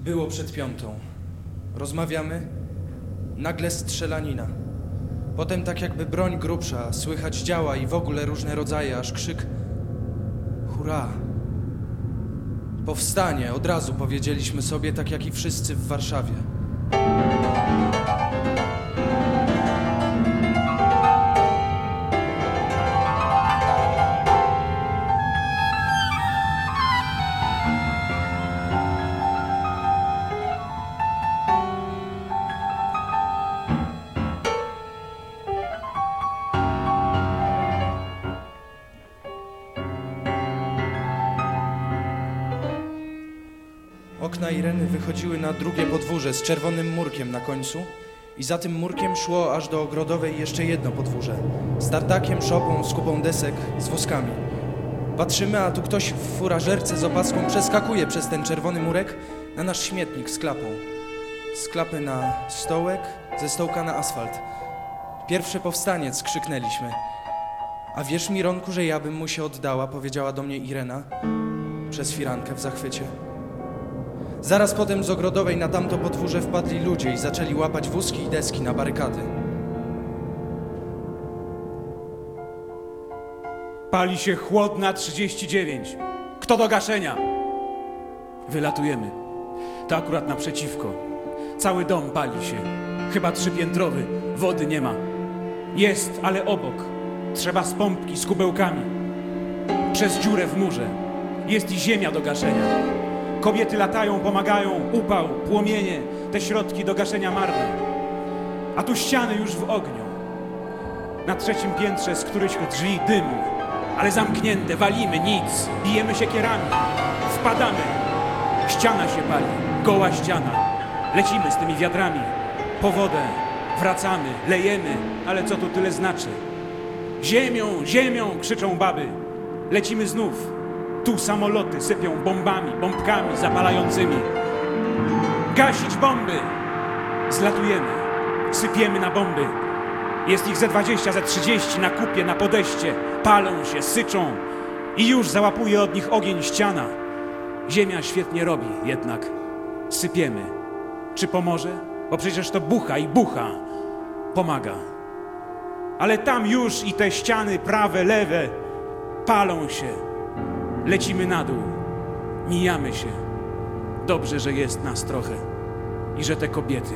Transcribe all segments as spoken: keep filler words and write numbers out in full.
Było przed piątą. Rozmawiamy. Nagle strzelanina. Potem tak jakby broń grubsza, słychać działa i w ogóle różne rodzaje, aż krzyk hurra. Powstanie, od razu powiedzieliśmy sobie, tak jak i wszyscy w Warszawie. Okna Ireny wychodziły na drugie podwórze z czerwonym murkiem na końcu i za tym murkiem szło aż do Ogrodowej jeszcze jedno podwórze z tartakiem, szopą, z kupą desek, z wózkami. Patrzymy, a tu ktoś w furażerce z opaską przeskakuje przez ten czerwony murek na nasz śmietnik z klapą. Z klapy na stołek, ze stołka na asfalt. Pierwszy powstaniec, krzyknęliśmy. A wierz mi, Ronku, że ja bym mu się oddała, powiedziała do mnie Irena przez firankę w zachwycie. Zaraz potem z Ogrodowej na tamto podwórze wpadli ludzie i zaczęli łapać wózki i deski na barykady. Pali się Chłodna trzydzieści dziewięć. Kto do gaszenia? Wylatujemy. To akurat naprzeciwko. Cały dom pali się. Chyba trzypiętrowy. Wody nie ma. Jest, ale obok. Trzeba z pompki, z kubełkami. Przez dziurę w murze. Jest i ziemia do gaszenia. Kobiety latają, pomagają, upał, płomienie, te środki do gaszenia marne. A tu ściany już w ogniu. Na trzecim piętrze z którychś drzwi dym, ale zamknięte, walimy, nic, bijemy się kierami, wpadamy. Ściana się pali, goła ściana. Lecimy z tymi wiadrami, po wodę, wracamy, lejemy, ale co tu tyle znaczy? Ziemią, ziemią, krzyczą baby. Lecimy znów. Tu samoloty sypią bombami, bombkami zapalającymi. Gasić bomby! Zlatujemy, sypiemy na bomby. Jest ich ze dwadzieścia, ze trzydzieści na kupie, na podejście. Palą się, syczą i już załapuje od nich ogień ściana. Ziemia świetnie robi, jednak sypiemy. Czy pomoże? Bo przecież to bucha i bucha. Pomaga. Ale tam już i te ściany prawe, lewe palą się. Lecimy na dół, mijamy się. Dobrze, że jest nas trochę i że te kobiety.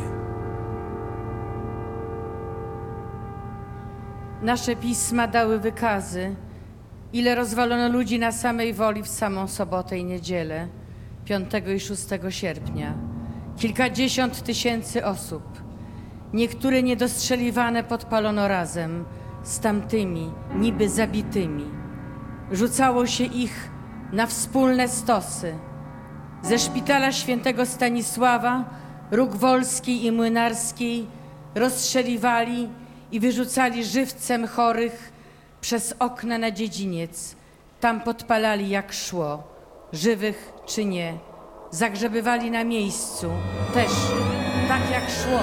Nasze pisma dały wykazy, ile rozwalono ludzi na samej woli w samą sobotę i niedzielę, piątego i szóstego sierpnia. Kilkadziesiąt tysięcy osób. Niektóre niedostrzeliwane podpalono razem z tamtymi, niby zabitymi. Rzucało się ich na wspólne stosy. Ze szpitala świętego Stanisława, Róg Wolskiej i Młynarskiej rozstrzeliwali i wyrzucali żywcem chorych przez okna na dziedziniec. Tam podpalali jak szło, żywych czy nie. Zagrzebywali na miejscu, też tak jak szło.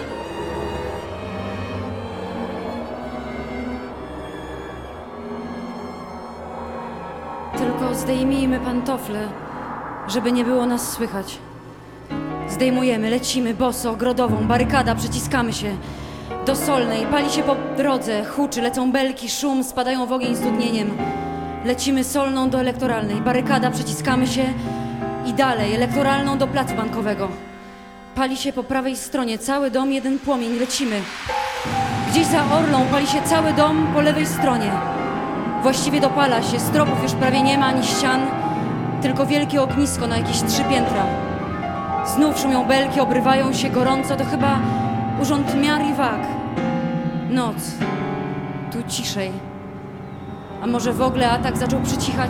Tylko zdejmijmy pantofle, żeby nie było nas słychać. Zdejmujemy, lecimy, boso, Ogrodową, barykada, przyciskamy się. Do Solnej, pali się po drodze, huczy, lecą belki, szum, spadają w ogień studnieniem. Lecimy Solną do Elektoralnej, barykada, przyciskamy się i dalej, Elektoralną do Placu Bankowego. Pali się po prawej stronie, cały dom, jeden płomień, lecimy. Gdzieś za Orlą pali się cały dom po lewej stronie. Właściwie dopala się, stropów już prawie nie ma, ani ścian, tylko wielkie ognisko na jakieś trzy piętra. Znów szumią belki, obrywają się gorąco, to chyba urząd miar i wag. Noc, tu ciszej. A może w ogóle atak zaczął przycichać?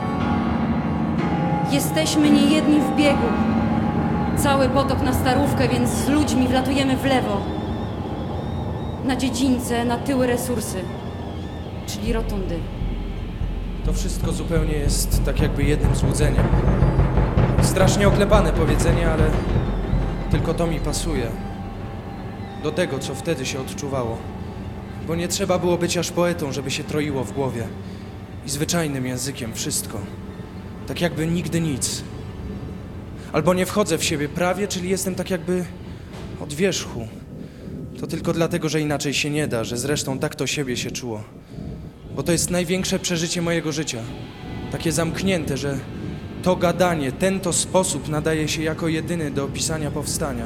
Jesteśmy niejedni w biegu. Cały potok na Starówkę, więc z ludźmi wlatujemy w lewo. Na dziedzińce, na tyły resursy, czyli rotundy. To wszystko zupełnie jest tak jakby jednym złudzeniem. Strasznie oklepane powiedzenie, ale tylko to mi pasuje. Do tego, co wtedy się odczuwało. Bo nie trzeba było być aż poetą, żeby się troiło w głowie. I zwyczajnym językiem wszystko. Tak jakby nigdy nic. Albo nie wchodzę w siebie prawie, czyli jestem tak jakby od wierzchu. To tylko dlatego, że inaczej się nie da, że zresztą tak to siebie się czuło. Bo to jest największe przeżycie mojego życia. Takie zamknięte, że to gadanie, ten to sposób nadaje się jako jedyny do opisania powstania.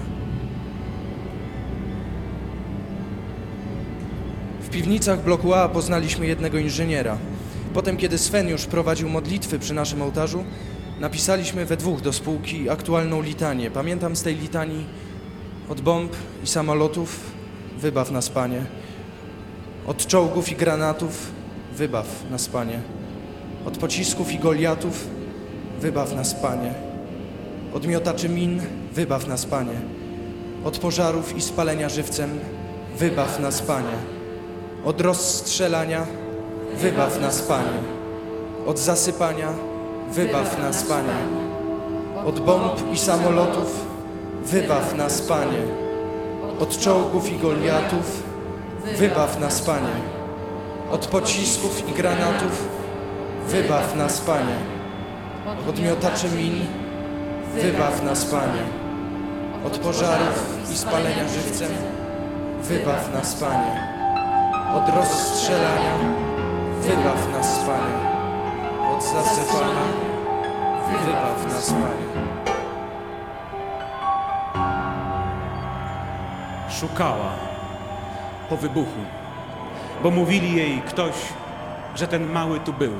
W piwnicach bloku A poznaliśmy jednego inżyniera. Potem, kiedy Sven już prowadził modlitwy przy naszym ołtarzu, napisaliśmy we dwóch do spółki aktualną litanię. Pamiętam z tej litanii: od bomb i samolotów wybaw nas, Panie. Od czołgów i granatów wybaw nas, Panie. Od pocisków i goliatów wybaw nas, Panie. Od miotaczy min wybaw nas, Panie. Od pożarów i spalenia żywcem wybaw nas, Panie. Od rozstrzelania wybaw nas, Panie. Od zasypania wybaw nas, Panie. Od bomb i samolotów wybaw nas, Panie. Od czołgów i goliatów wybaw nas, Panie. Od pocisków i granatów wybaw nas, Panie. Od miotaczy min wybaw nas, Panie. Od pożarów i spalenia żywcem wybaw nas, Panie. Od rozstrzelania wybaw nas, Panie. Od zasypania wybaw nas, Panie. Szukała po wybuchu, bo mówili jej ktoś, że ten mały tu był.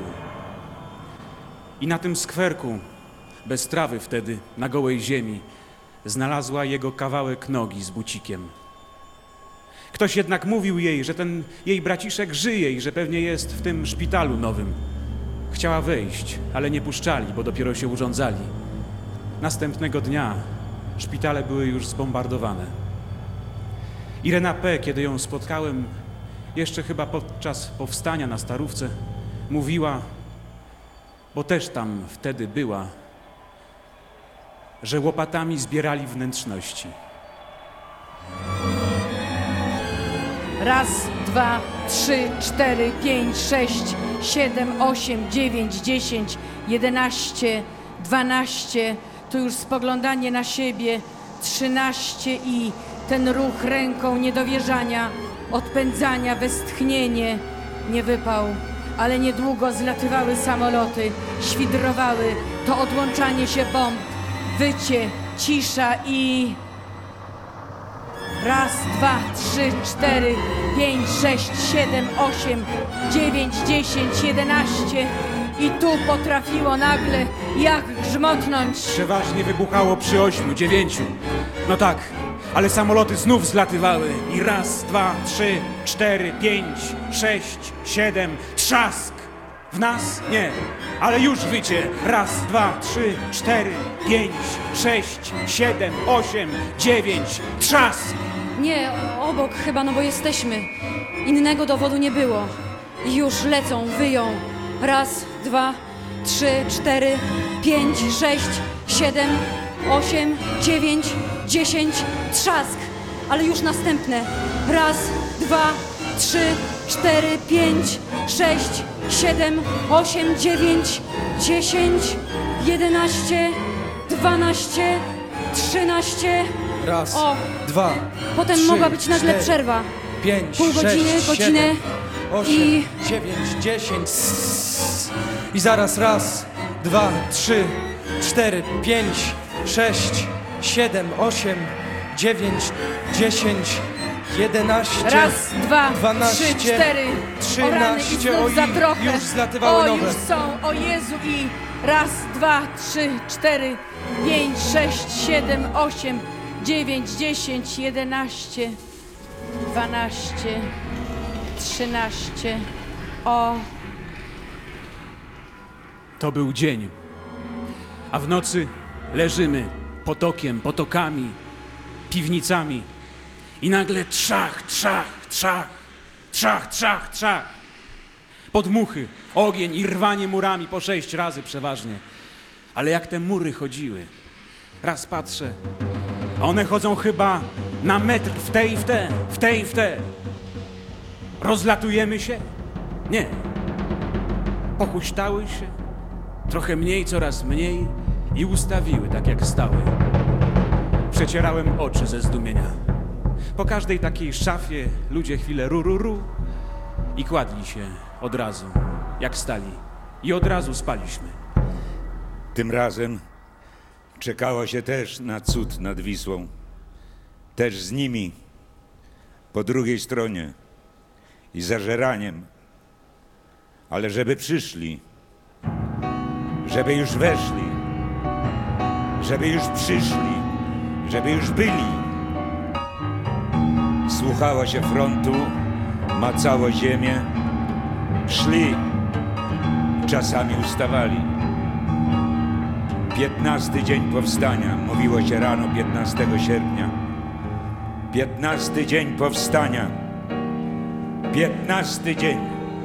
I na tym skwerku, bez trawy wtedy, na gołej ziemi, znalazła jego kawałek nogi z bucikiem. Ktoś jednak mówił jej, że ten jej braciszek żyje i że pewnie jest w tym szpitalu nowym. Chciała wejść, ale nie puszczali, bo dopiero się urządzali. Następnego dnia szpitale były już zbombardowane. Irena P., kiedy ją spotkałem, jeszcze chyba podczas powstania na Starówce, mówiła, bo też tam wtedy była, że łopatami zbierali wnętrzności. Raz, dwa, trzy, cztery, pięć, sześć, siedem, osiem, dziewięć, dziesięć, jedenaście, dwanaście. To już spoglądanie na siebie. Trzynaście i ten ruch ręką niedowierzania, odpędzania, westchnienie. Nie wypał, ale niedługo zlatywały samoloty, świdrowały. To odłączanie się bomb, wycie, cisza i... Raz, dwa, trzy, cztery, pięć, sześć, siedem, osiem, dziewięć, dziesięć, jedenaście. I tu potrafiło nagle jak grzmotnąć. Przeważnie wybuchało przy ośmiu, dziewięciu. No tak, ale samoloty znów zlatywały. I raz, dwa, trzy, cztery, pięć, sześć, siedem, trzask. W nas? Nie, ale już wycie. Raz, dwa, trzy, cztery, pięć, sześć, siedem, osiem, dziewięć, trzask. Nie, obok chyba, no bo jesteśmy. Innego dowodu nie było. I już lecą, wyją. Raz, dwa, trzy, cztery, pięć, sześć, siedem, osiem, dziewięć, dziesięć, trzask. Ale już następne. Raz, dwa, trzy, cztery, pięć, sześć, siedem, osiem, dziewięć, dziesięć, jedenaście, dwanaście, trzynaście. Raz, O, dwa, potem trzy, mogła być nagle cztery, przerwa. pięć, Pół godziny, sześć, godzinę siedem, osiem, i- dziewięć, dziesięć. I zaraz raz, dwa, trzy, cztery, pięć, sześć, siedem, osiem, dziewięć, dziesięć, jedenaście. Raz, dwa, dwanaście, trzy, cztery. O rany, i trzynaście. znów O, za i trochę. już zlatywały o, nowe. już są. O Jezu i raz, dwa, trzy, cztery, pięć, sześć, siedem, osiem, dziewięć, dziesięć, jedenaście, dwanaście, trzynaście. O, To był dzień, a w nocy leżymy potokiem, potokami, piwnicami i nagle trzach, trzach, trzach, trzach, trzach, trzach. Podmuchy, ogień i rwanie murami po sześć razy przeważnie. Ale jak te mury chodziły, raz patrzę, a one chodzą chyba na metr w te i w te, w te i w te. Rozlatujemy się? Nie. Pochuśtały się, trochę mniej, coraz mniej i ustawiły tak, jak stały. Przecierałem oczy ze zdumienia. Po każdej takiej szafie ludzie chwilę ru, ru, ru i kładli się od razu, jak stali. I od razu spaliśmy. Tym razem czekało się też na cud nad Wisłą. Też z nimi, po drugiej stronie i za żeraniem. Ale żeby przyszli, żeby już weszli, żeby już przyszli, żeby już byli. Słuchało się frontu, macało ziemię, szli, czasami ustawali. Piętnasty dzień powstania, mówiło się rano piętnastego sierpnia. Piętnasty dzień powstania, piętnasty dzień.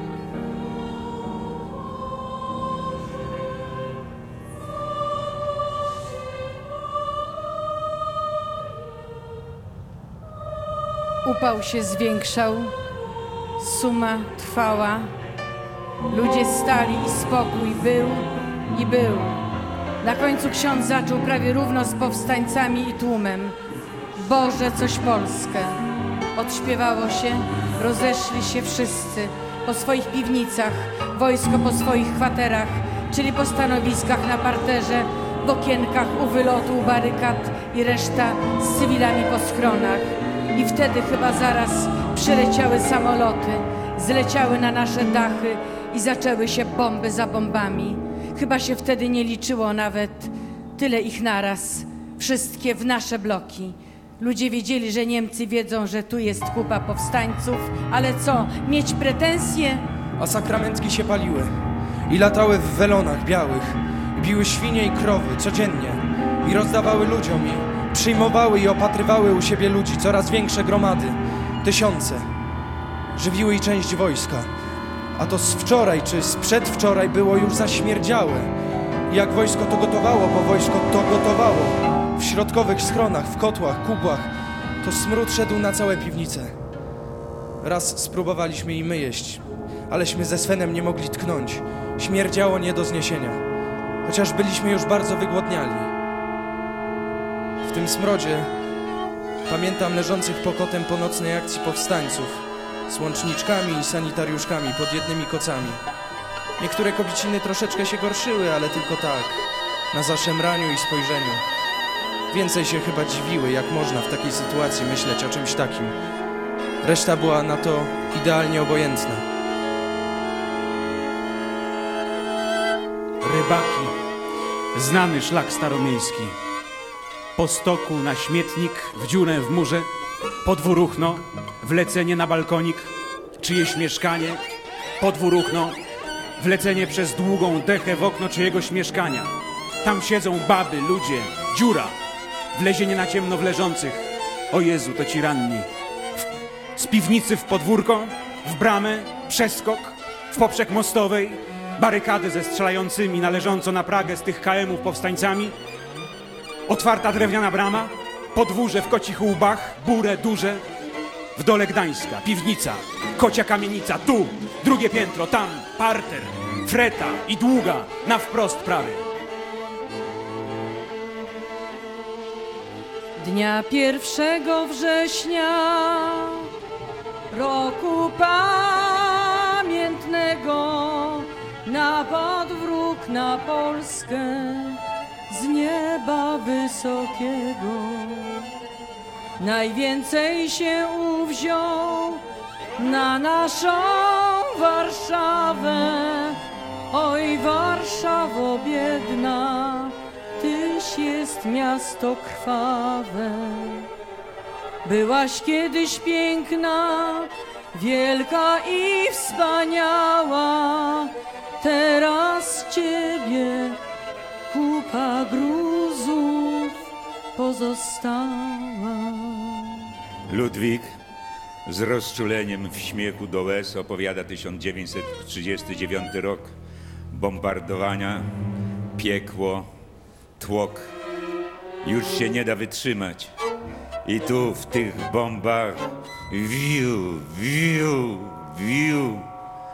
Upał się zwiększał, suma trwała. Ludzie stali i spokój był i był. Na końcu ksiądz zaczął prawie równo z powstańcami i tłumem. Boże, coś Polskę. Odśpiewało się, rozeszli się wszyscy po swoich piwnicach, wojsko po swoich kwaterach, czyli po stanowiskach na parterze, w okienkach u wylotu, u barykad i reszta z cywilami po schronach. I wtedy chyba zaraz przyleciały samoloty, zleciały na nasze dachy i zaczęły się bomby za bombami. Chyba się wtedy nie liczyło nawet tyle ich naraz, wszystkie w nasze bloki. Ludzie wiedzieli, że Niemcy wiedzą, że tu jest kupa powstańców, ale co, mieć pretensje? A sakramentki się paliły i latały w welonach białych, i biły świnie i krowy codziennie i rozdawały ludziom i przyjmowały i opatrywały u siebie ludzi, coraz większe gromady, tysiące. Żywiły i część wojska, a to z wczoraj czy z przedwczoraj było już zaśmierdziałe. I jak wojsko to gotowało, bo wojsko to gotowało. W środkowych schronach, w kotłach, kubłach, to smród szedł na całe piwnice. Raz spróbowaliśmy i my jeść, aleśmy ze Svenem nie mogli tknąć. Śmierdziało nie do zniesienia, chociaż byliśmy już bardzo wygłodniali. W tym smrodzie pamiętam leżących pokotem po nocnej akcji powstańców z łączniczkami i sanitariuszkami pod jednymi kocami. Niektóre kobieciny troszeczkę się gorszyły, ale tylko tak, na zaszemraniu i spojrzeniu. Więcej się chyba dziwiły, jak można w takiej sytuacji myśleć o czymś takim. Reszta była na to idealnie obojętna. Rybaki, znany szlak staromiejski. Po stoku na śmietnik, w dziurę w murze, podwóruchno, wlecenie na balkonik, czyjeś mieszkanie, podwóruchno, wlecenie przez długą dechę w okno czyjegoś mieszkania. Tam siedzą baby, ludzie, dziura, wlezienie na ciemno w leżących. O Jezu, to ci ranni. W, z piwnicy w podwórko, w bramę, przeskok, w poprzek mostowej, barykady ze strzelającymi na leżąco na Pragę z tych K M ów powstańcami. Otwarta drewniana brama, podwórze w kocich łbach, burę duże. W dole Gdańska, piwnica, kocia kamienica, tu, drugie piętro, tam, parter, freta i długa, na wprost prawy. Dnia pierwszego września roku pamiętnego napadł wróg na Polskę z nieba wysokiego. Najwięcej się uwziął na naszą Warszawę. Oj, Warszawo biedna, tyś jest miasto krwawe. Byłaś kiedyś piękna, wielka i wspaniała, teraz ciebie kupa gruzów pozostała. Ludwik z rozczuleniem w śmiechu do łez opowiada tysiąc dziewięćset trzydziesty dziewiąty rok. Bombardowania, piekło, tłok. Już się nie da wytrzymać. I tu w tych bombach wiu, wiu, wiu.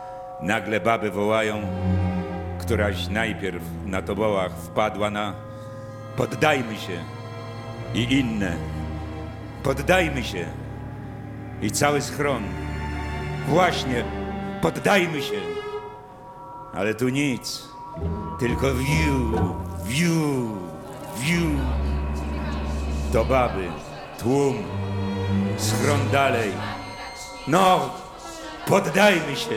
Nagle baby wołają, któraś najpierw na tobołach wpadła na Poddajmy się. I inne. Poddajmy się. I cały schron. Właśnie, poddajmy się. Ale tu nic. Tylko wiu, wiu, wiu. To baby, tłum, schron dalej. No, poddajmy się.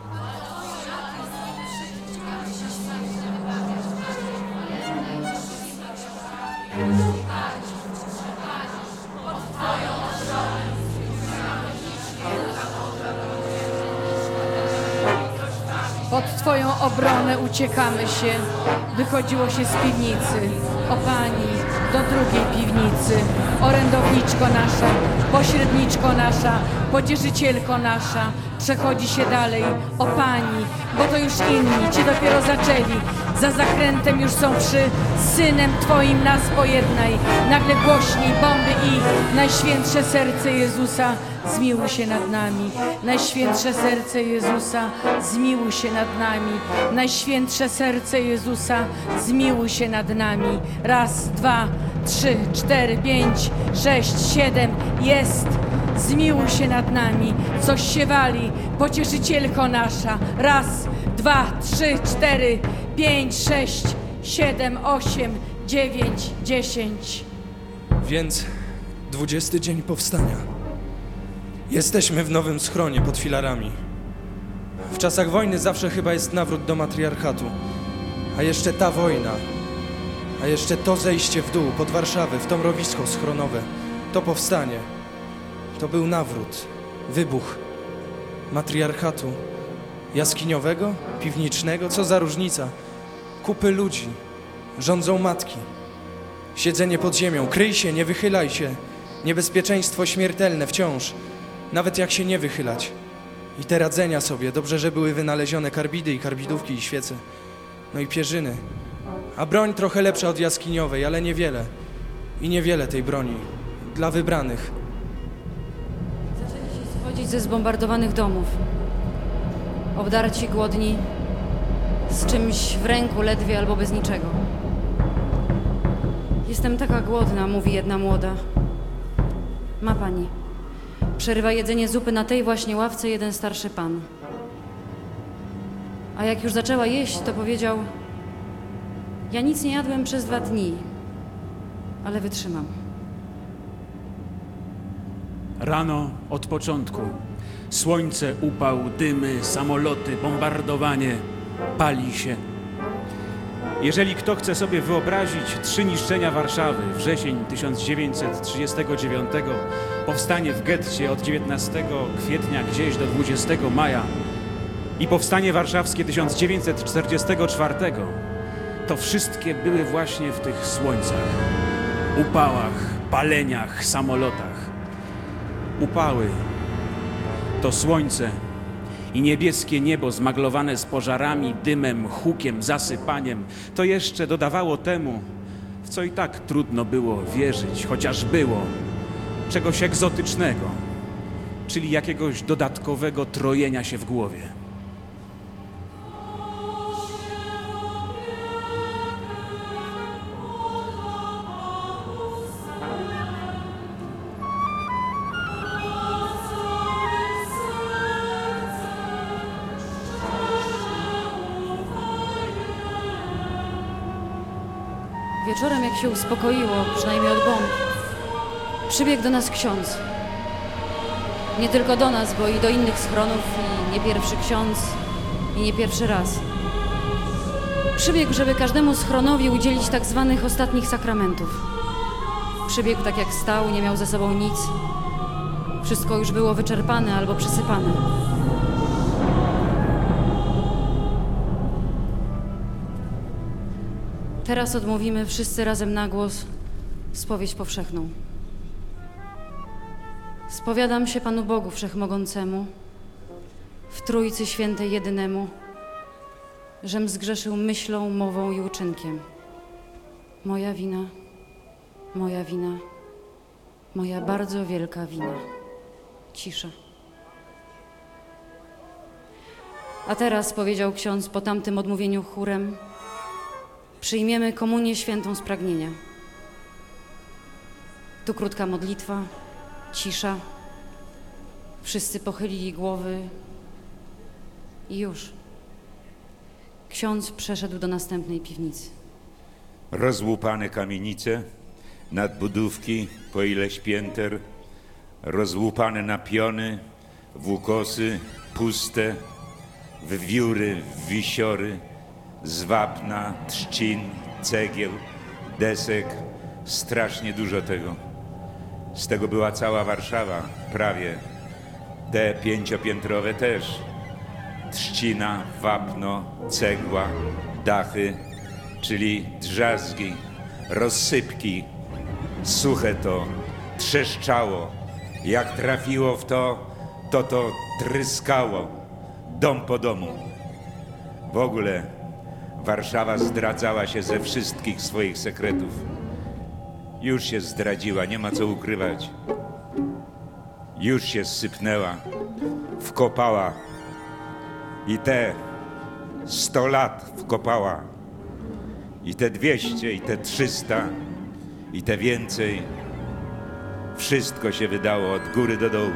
Pod Twoją obronę uciekamy się. Wychodziło się z piwnicy. O Pani, do drugiej piwnicy. Orędowniczko nasza, pośredniczko nasza, pocieszycielko nasza. Przechodzi się dalej. O Pani, bo to już inni, Ci dopiero zaczęli. Za zakrętem już są przy Synem Twoim nas pojednaj. Nagle głośniej bomby i Najświętsze Serce Jezusa, zmiłuj się nad nami. Najświętsze Serce Jezusa, zmiłuj się nad nami. Najświętsze Serce Jezusa, zmiłuj się nad nami. Raz, dwa, trzy, cztery, pięć, sześć, siedem. Jest. Zmiłuj się nad nami. Coś się wali. Pocieszycielko nasza. Raz, dwa, trzy, cztery, pięć, sześć, siedem, osiem, dziewięć, dziesięć. Więc dwudziesty dzień powstania. Jesteśmy w nowym schronie pod filarami. W czasach wojny zawsze chyba jest nawrót do matriarchatu. A jeszcze ta wojna. A jeszcze to zejście w dół pod Warszawę, w to mrowisko schronowe. To powstanie. To był nawrót. Wybuch. Matriarchatu. Jaskiniowego? Piwnicznego? Co za różnica? Kupy ludzi. Rządzą matki. Siedzenie pod ziemią. Kryj się, nie wychylaj się. Niebezpieczeństwo śmiertelne wciąż. Nawet jak się nie wychylać. I te radzenia sobie. Dobrze, że były wynalezione karbidy i karbidówki i świece. No i pierzyny. A broń trochę lepsza od jaskiniowej, ale niewiele. I niewiele tej broni. Dla wybranych. Zaczęli się schodzić ze zbombardowanych domów. Obdarci, głodni, z czymś w ręku ledwie albo bez niczego. Jestem taka głodna, mówi jedna młoda. Ma pani. Przerywa jedzenie zupy na tej właśnie ławce jeden starszy pan. A jak już zaczęła jeść, to powiedział: ja nic nie jadłem przez dwa dni, ale wytrzymam. Rano od początku. Słońce, upał, dymy, samoloty, bombardowanie. Pali się. Jeżeli kto chce sobie wyobrazić trzy niszczenia Warszawy, wrzesień tysiąc dziewięćset trzydziestego dziewiątego, powstanie w getcie od dziewiętnastego kwietnia gdzieś do dwudziestego maja i powstanie warszawskie tysiąc dziewięćset czterdziestego czwartego, to wszystkie były właśnie w tych słońcach, upałach, paleniach, samolotach. Upały to słońce i niebieskie niebo zmaglowane z pożarami, dymem, hukiem, zasypaniem, to jeszcze dodawało temu, w co i tak trudno było wierzyć, chociaż było, czegoś egzotycznego, czyli jakiegoś dodatkowego trojenia się w głowie. Wieczorem, jak się uspokoiło, przynajmniej od bomb, przybiegł do nas ksiądz. Nie tylko do nas, bo i do innych schronów, i nie pierwszy ksiądz, i nie pierwszy raz. Przybiegł, żeby każdemu schronowi udzielić tak zwanych ostatnich sakramentów. Przybiegł tak jak stał, nie miał ze sobą nic. Wszystko już było wyczerpane albo przysypane. Teraz odmówimy wszyscy razem na głos spowiedź powszechną. Spowiadam się Panu Bogu Wszechmogącemu, w Trójcy Świętej Jedynemu, żem zgrzeszył myślą, mową i uczynkiem. Moja wina, moja wina, moja bardzo wielka wina. Cisza. A teraz, powiedział ksiądz po tamtym odmówieniu chórem, przyjmiemy komunię świętą z pragnienia. Tu krótka modlitwa, cisza. Wszyscy pochylili głowy i już. Ksiądz przeszedł do następnej piwnicy. Rozłupane kamienice, nadbudówki po ileś pięter, rozłupane na piony, w ukosy, puste, w wióry, w wisiory, z wapna, trzcin, cegieł, desek, strasznie dużo tego. Z tego była cała Warszawa, prawie. Te pięciopiętrowe też. Trzcina, wapno, cegła, dachy, czyli drzazgi, rozsypki. Suche to, trzeszczało. Jak trafiło w to, to to tryskało. Dom po domu. W ogóle Warszawa zdradzała się ze wszystkich swoich sekretów. Już się zdradziła, nie ma co ukrywać. Już się zsypnęła, wkopała. I te sto lat wkopała. I te dwieście, i te trzysta, i te więcej. Wszystko się wydało od góry do dołu.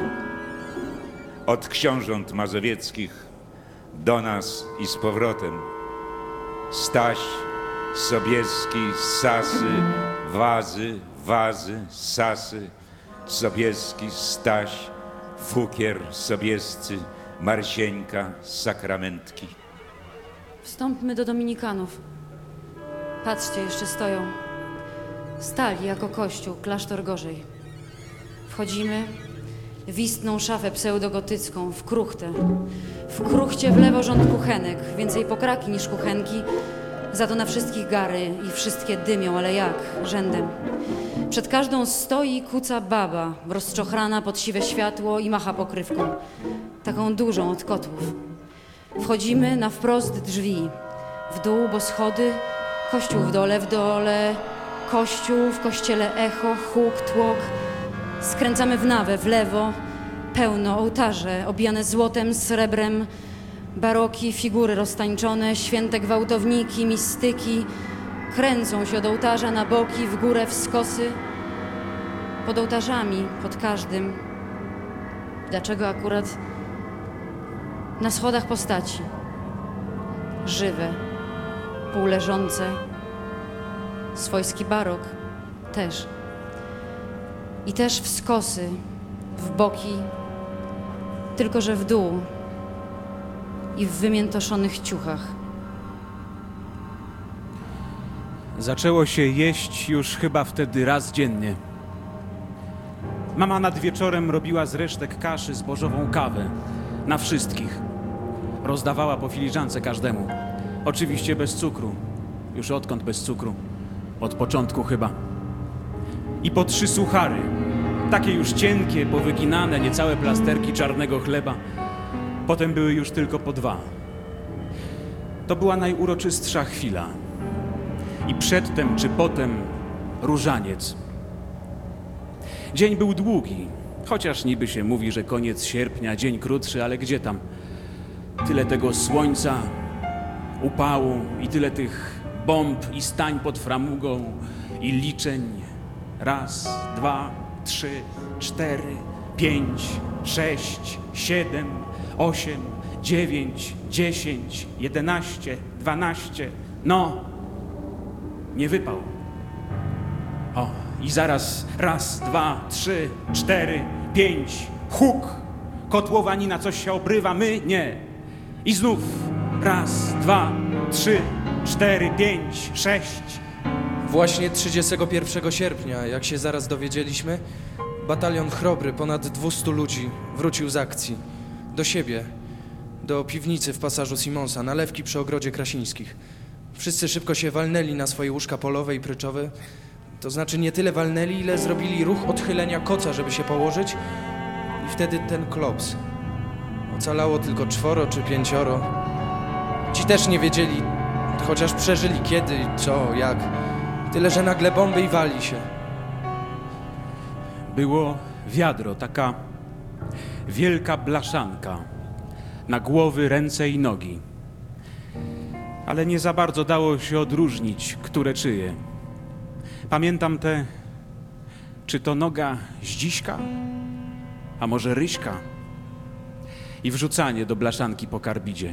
Od książąt mazowieckich do nas i z powrotem. Staś, Sobieski, Sasy, Wazy, Wazy, Sasy, Sobieski, Staś, Fukier, Sobiescy, Marsieńka, Sakramentki. Wstąpmy do dominikanów. Patrzcie, jeszcze stoją. Stali jako kościół, klasztor gorzej. Wchodzimy w istną szafę pseudogotycką, w kruchtę. W kruchcie w lewo rząd kuchenek, więcej pokraki niż kuchenki, za to na wszystkich gary i wszystkie dymią, ale jak? Rzędem. Przed każdą stoi i kuca baba, rozczochrana pod siwe światło i macha pokrywką, taką dużą od kotłów. Wchodzimy na wprost drzwi, w dół, bo schody, kościół w dole, w dole, kościół, w kościele echo, huk, tłok. Skręcamy w nawę, w lewo, pełno, ołtarze obijane złotem, srebrem, baroki, figury roztańczone, święte gwałtowniki, mistyki, kręcą się od ołtarza na boki, w górę, w skosy, pod ołtarzami, pod każdym. Dlaczego akurat na schodach postaci? Żywe, półleżące, swojski barok też. I też w skosy, w boki, tylko że w dół i w wymiętoszonych ciuchach. Zaczęło się jeść już chyba wtedy raz dziennie. Mama nad wieczorem robiła z resztek kaszy zbożową kawę. Na wszystkich. Rozdawała po filiżance każdemu. Oczywiście bez cukru. Już odkąd bez cukru? Od początku chyba. I po trzy suchary. Takie już cienkie, powyginane, niecałe plasterki czarnego chleba. Potem były już tylko po dwa. To była najuroczystsza chwila. I przedtem czy potem różaniec. Dzień był długi, chociaż niby się mówi, że koniec sierpnia, dzień krótszy, ale gdzie tam? Tyle tego słońca, upału i tyle tych bomb i stań pod framugą i liczeń. Raz, dwa, trzy, cztery, pięć, sześć, siedem, osiem, dziewięć, dziesięć, jedenaście, dwanaście. No, nie wypał. O, i zaraz raz, dwa, trzy, cztery, pięć, huk. Kotłowanina coś się obrywa, my nie. I znów raz, dwa, trzy, cztery, pięć, sześć. Właśnie trzydziestego pierwszego sierpnia, jak się zaraz dowiedzieliśmy, batalion Chrobry, ponad dwustu ludzi, wrócił z akcji. Do siebie, do piwnicy w pasażu Simonsa, nalewki przy ogrodzie Krasińskich. Wszyscy szybko się walnęli na swoje łóżka polowe i pryczowe. To znaczy nie tyle walnęli, ile zrobili ruch odchylenia koca, żeby się położyć. I wtedy ten klops. Ocalało tylko czworo czy pięcioro. Ci też nie wiedzieli, chociaż przeżyli kiedy, co, jak. Tyle, że nagle bomby i wali się. Było wiadro, taka wielka blaszanka. Na głowy, ręce i nogi. ale nie za bardzo dało się odróżnić, które czyje. Pamiętam te, czy to noga Zdziśka, a może Ryśka, i wrzucanie do blaszanki po karbidzie.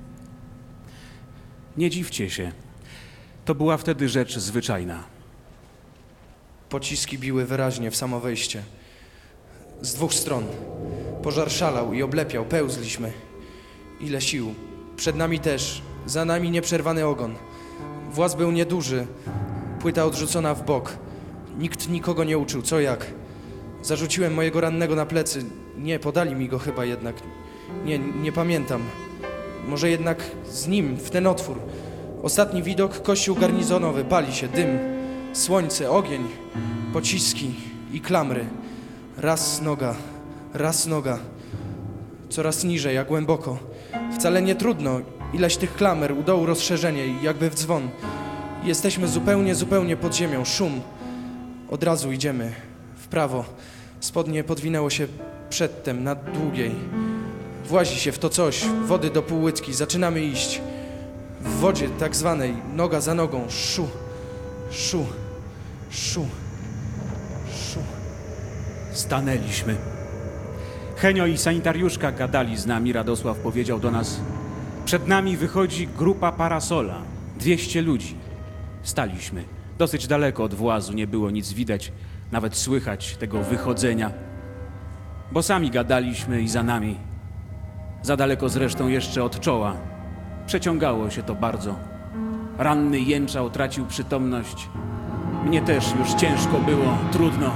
Nie dziwcie się, to była wtedy rzecz zwyczajna. Pociski biły wyraźnie w samo wejście. Z dwóch stron. Pożar szalał i oblepiał, pełzliśmy. Ile sił. Przed nami też, za nami nieprzerwany ogon. Właz był nieduży, płyta odrzucona w bok. Nikt nikogo nie uczył, co jak. Zarzuciłem mojego rannego na plecy. Nie, podali mi go chyba jednak. Nie, nie pamiętam. Może jednak z nim, w ten otwór. Ostatni widok, kościół garnizonowy, pali się, dym, słońce, ogień, pociski i klamry. Raz noga, raz noga. Coraz niżej, a głęboko. Wcale nie trudno. Ileś tych klamer, u dołu rozszerzenie, jakby w dzwon. Jesteśmy zupełnie, zupełnie pod ziemią. Szum. Od razu idziemy. W prawo. Spodnie podwinęło się przedtem, na długiej. Włazi się w to coś. Wody do półłytki. Zaczynamy iść. W wodzie tak zwanej. Noga za nogą. Szu. Szu. Szu. Szu. Stanęliśmy. Henio i sanitariuszka gadali z nami. Radosław powiedział do nas: przed nami wychodzi grupa parasola. Dwieście ludzi. Staliśmy. Dosyć daleko od włazu, nie było nic widać, nawet słychać tego wychodzenia. Bo sami gadaliśmy i za nami. Za daleko zresztą jeszcze od czoła. Przeciągało się to bardzo. Ranny jęczał, tracił przytomność. Mnie też już ciężko było, trudno.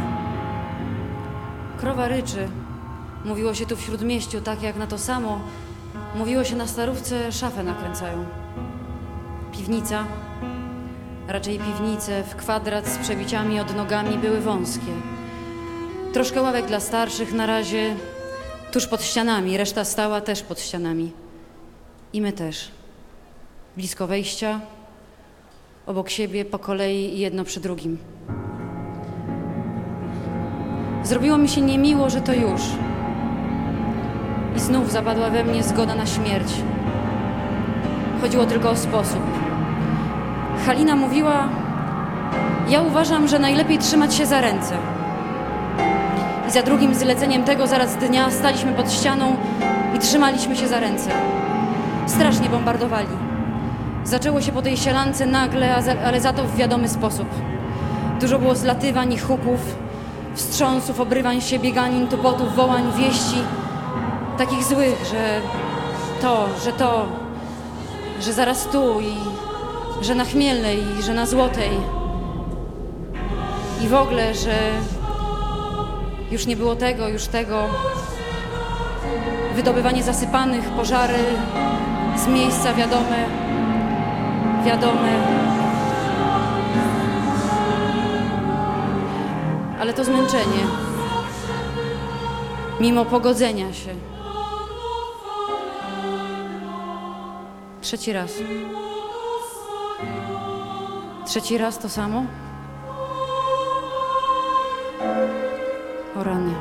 Krowa ryczy. Mówiło się tu w Śródmieściu, tak jak na to samo. Mówiło się na Starówce, szafę nakręcają. Piwnica, raczej piwnice w kwadrat z przebiciami od nogami były wąskie. Troszkę ławek dla starszych na razie tuż pod ścianami, reszta stała też pod ścianami. I my też. Blisko wejścia, obok siebie, po kolei, jedno przy drugim. Zrobiło mi się niemiło, że to już. I znów zapadła we mnie zgoda na śmierć. Chodziło tylko o sposób. Halina mówiła: ja uważam, że najlepiej trzymać się za ręce. I za drugim zleceniem tego zaraz dnia staliśmy pod ścianą i trzymaliśmy się za ręce. Strasznie bombardowali. Zaczęło się po tej sielance nagle, ale za to w wiadomy sposób. Dużo było zlatywań i huków, wstrząsów, obrywań się, bieganin, tupotów, wołań, wieści. Takich złych, że to, że to, że zaraz tu i że na Chmielnej, i że na Złotej. I w ogóle, że już nie było tego, już tego. Wydobywanie zasypanych, pożary z miejsca wiadome, wiadome. Ale to zmęczenie, mimo pogodzenia się. Trzeci raz. Trzeci raz to samo? O rany.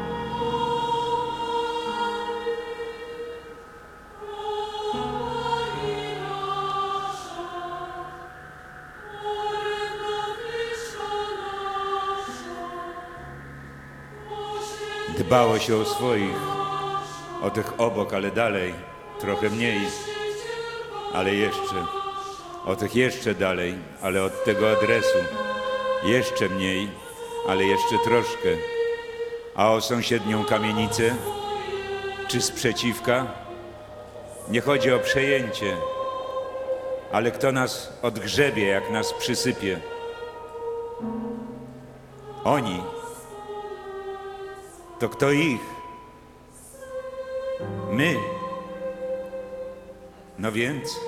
Dbało się o swoich, o tych obok, ale dalej, trochę mniej, ale jeszcze, o tych jeszcze dalej, ale od tego adresu, jeszcze mniej, ale jeszcze troszkę, a o sąsiednią kamienicę, czy sprzeciwka, nie chodzi o przejęcie, ale kto nas odgrzebie, jak nas przysypie. Oni. To kto ich? My. No więc,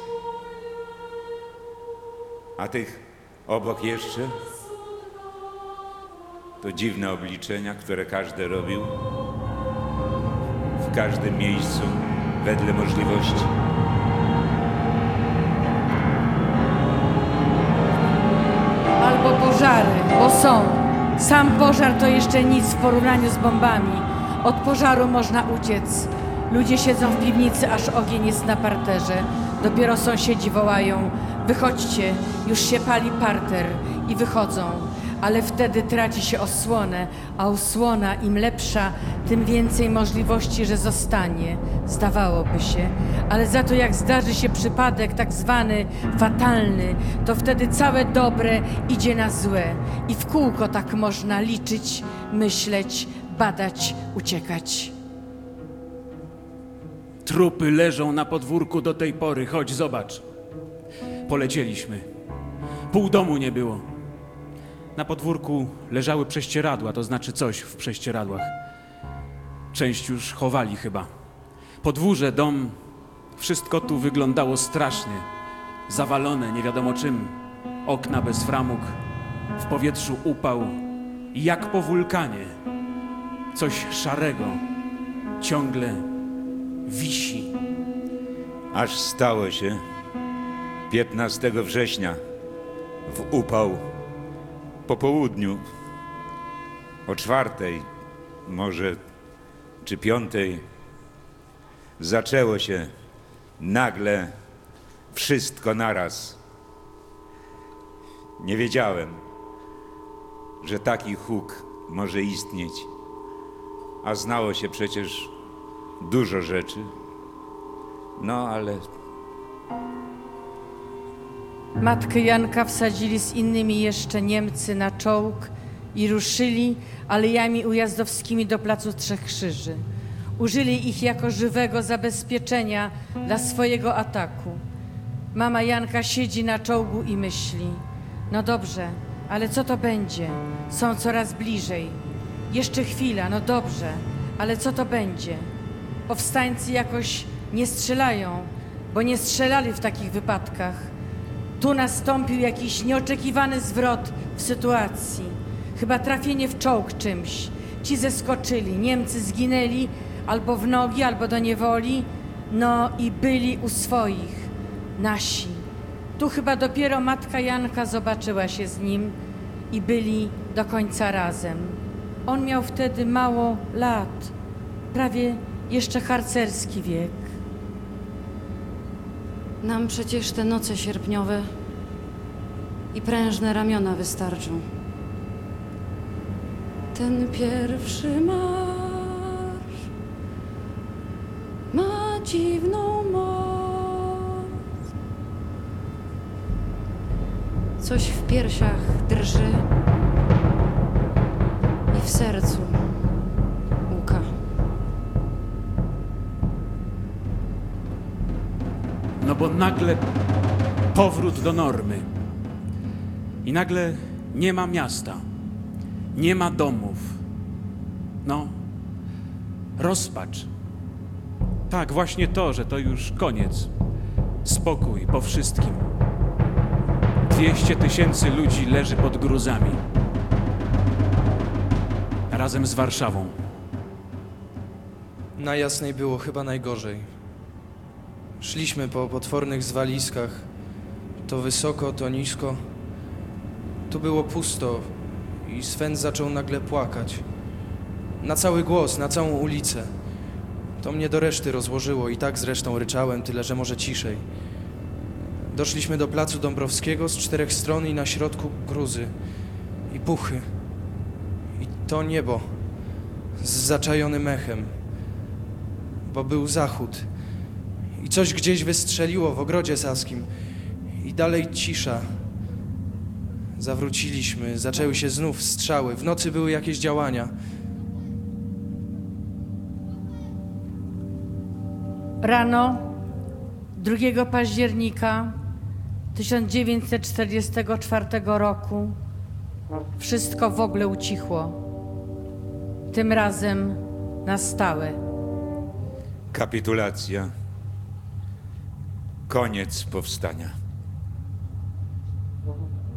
a tych obok jeszcze? To dziwne obliczenia, które każdy robił w każdym miejscu, wedle możliwości. Albo pożary, bo są. Sam pożar to jeszcze nic w porównaniu z bombami. Od pożaru można uciec. Ludzie siedzą w piwnicy, aż ogień jest na parterze. Dopiero sąsiedzi wołają: Wychodźcie, już się pali parter i wychodzą, ale wtedy traci się osłonę, a osłona im lepsza, tym więcej możliwości, że zostanie, zdawałoby się. Ale za to jak zdarzy się przypadek tak zwany fatalny, to wtedy całe dobre idzie na złe i w kółko tak można liczyć, myśleć, badać, uciekać. Trupy leżą na podwórku do tej pory, chodź zobacz. Polecieliśmy. Pół domu nie było. Na podwórku leżały prześcieradła, to znaczy coś w prześcieradłach. Część już chowali chyba. Podwórze, dom, wszystko tu wyglądało strasznie. Zawalone, nie wiadomo czym. Okna bez framug, w powietrzu upał. I jak po wulkanie. Coś szarego ciągle wisi. Aż stało się piętnastego września w upał po południu o czwartej, może czy piątej, zaczęło się nagle wszystko naraz. Nie wiedziałem, że taki huk może istnieć, a znało się przecież dużo rzeczy. No ale Matkę Janka wsadzili z innymi jeszcze Niemcy na czołg i ruszyli alejami ujazdowskimi do Placu Trzech Krzyży. Użyli ich jako żywego zabezpieczenia dla swojego ataku. Mama Janka siedzi na czołgu i myśli: no dobrze, ale co to będzie? Są coraz bliżej. Jeszcze chwila, no dobrze, ale co to będzie? Powstańcy jakoś nie strzelają, bo nie strzelali w takich wypadkach. Tu nastąpił jakiś nieoczekiwany zwrot w sytuacji. Chyba trafienie w czołg czymś. Ci zeskoczyli, Niemcy zginęli albo w nogi, albo do niewoli, no i byli u swoich, nasi. Tu chyba dopiero matka Janka zobaczyła się z nim i byli do końca razem. On miał wtedy mało lat, prawie jeszcze harcerski wiek. Nam przecież te noce sierpniowe i prężne ramiona wystarczą. Ten pierwszy marsz ma dziwną moc. Coś w piersiach drży i w sercu łka. No bo nagle powrót do normy. I nagle nie ma miasta, nie ma domów. No, rozpacz. Tak, właśnie to, że to już koniec. Spokój po wszystkim. Dwieście tysięcy ludzi leży pod gruzami. Razem z Warszawą. Na Jasnej było chyba najgorzej. Szliśmy po potwornych zwaliskach, to wysoko, to nisko. Tu było pusto i Sven zaczął nagle płakać. Na cały głos, na całą ulicę. To mnie do reszty rozłożyło i tak zresztą ryczałem, tyle że może ciszej. Doszliśmy do placu Dąbrowskiego z czterech stron i na środku gruzy i puchy. I to niebo z zaczajonym echem, bo był zachód. I coś gdzieś wystrzeliło w ogrodzie saskim. I dalej cisza. Zawróciliśmy, zaczęły się znów strzały. W nocy były jakieś działania. Rano drugiego października tysiąc dziewięćset czterdziestego czwartego roku wszystko w ogóle ucichło. Tym razem na stałe. kapitulacja, koniec powstania.